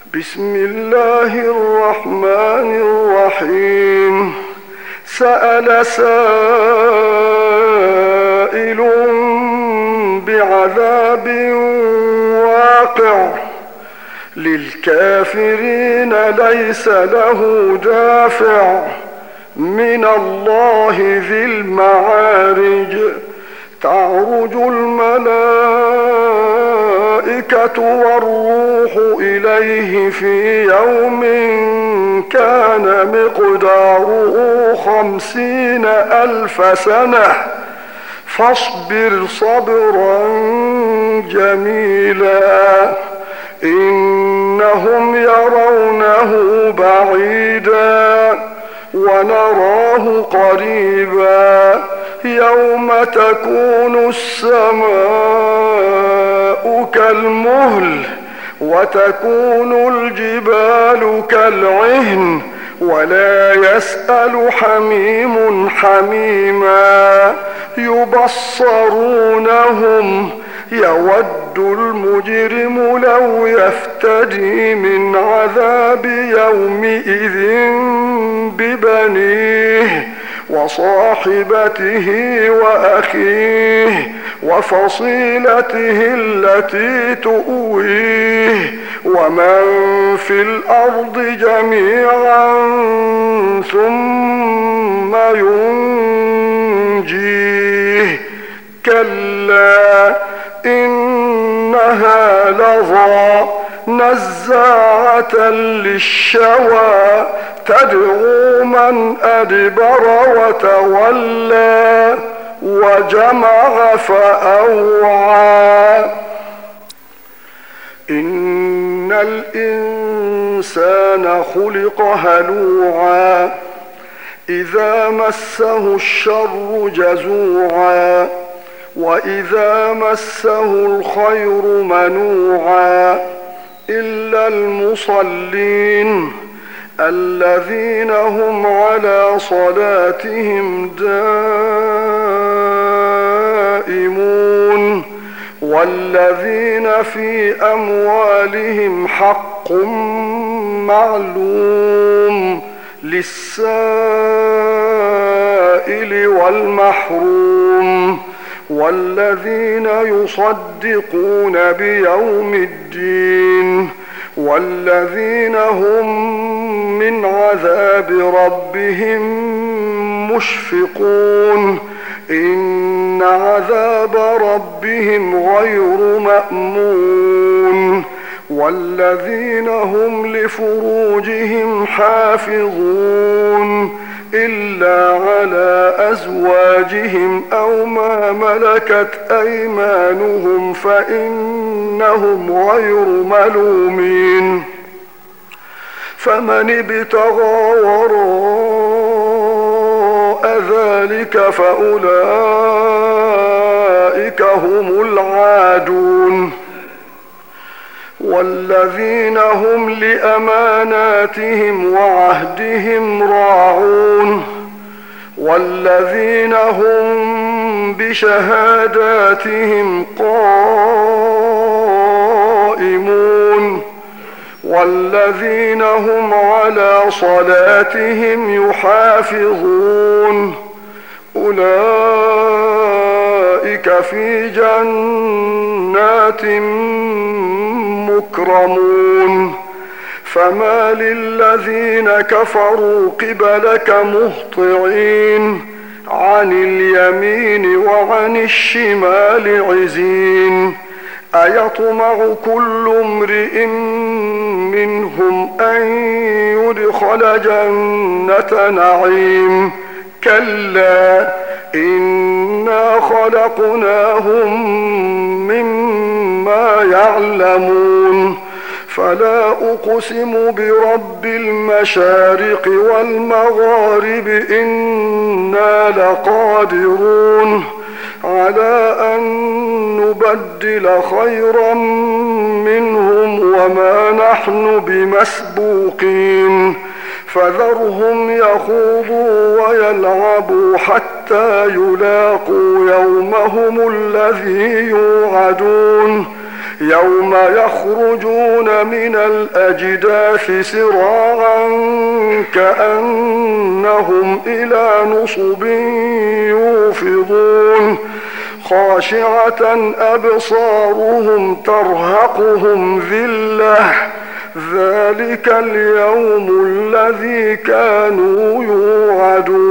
بسم الله الرحمن الرحيم. سأل سائل بعذاب واقع للكافرين ليس له دافع من الله ذي المعارج. تعرج الملائكة والروح إليه في يوم كان مقداره 50,000 سنة فاصبر صبرا جميلا إنهم يرونه بعيدا ونراه قريبا يوم تكون السماء كالمهل وتكون الجبال كالعهن ولا يسأل حميم حميما يبصرونهم يود المجرم لو يفتدي من عذاب يومئذ ببنيه وصاحبته وأخيه وفصيلته التي تؤويه ومن في الأرض جميعا ثم ينجيه كلا إنها لظى نزاعة للشوى تدعو من أدبر وتولى وجمع فأوعى. إن الإنسان خلق هلوعا إذا مسه الشر جزوعا وإذا مسه الخير منوعا إلا المصلين الذين هم على صلاتهم دائمون والذين في أموالهم حق معلوم للسائل والمحروم والذين يصدقون بيوم الدين والذين هم من عذاب ربهم مشفقون إن عذاب ربهم غير مأمون والذين هم لفروجهم حافظون إلا على أزواجهم أو ما ملكت أيمانهم فإنهم غير ملومين فمن ابتغى وراء ذلك فأولئك هم العادون والذين هم لأماناتهم وعهدهم راعون والذين هم بشهاداتهم قائمون والذين هم على صلاتهم يحافظون أولئك في جنات مكرمون فما للذين كفروا قبلك مهطعين عن اليمين وعن الشمال عزين أيطمع كل امرئ منهم أن يدخل جنة نعيم كلا إنا خلقناهم مما يعلمون فلا أقسم برب المشارق والمغارب إنا لقادرون على أن نبدل خيرا منهم وما نحن بمسبوقين فذرهم يخوضوا ويلعبوا حتى يلاقوا يومهم الذي يوعدون يوم يخرجون من الأجداث سراعا كأنهم إلى نصب يوفضون خاشعة أبصارهم ترهقهم ذلة ذلك اليوم الذي كانوا يوعدون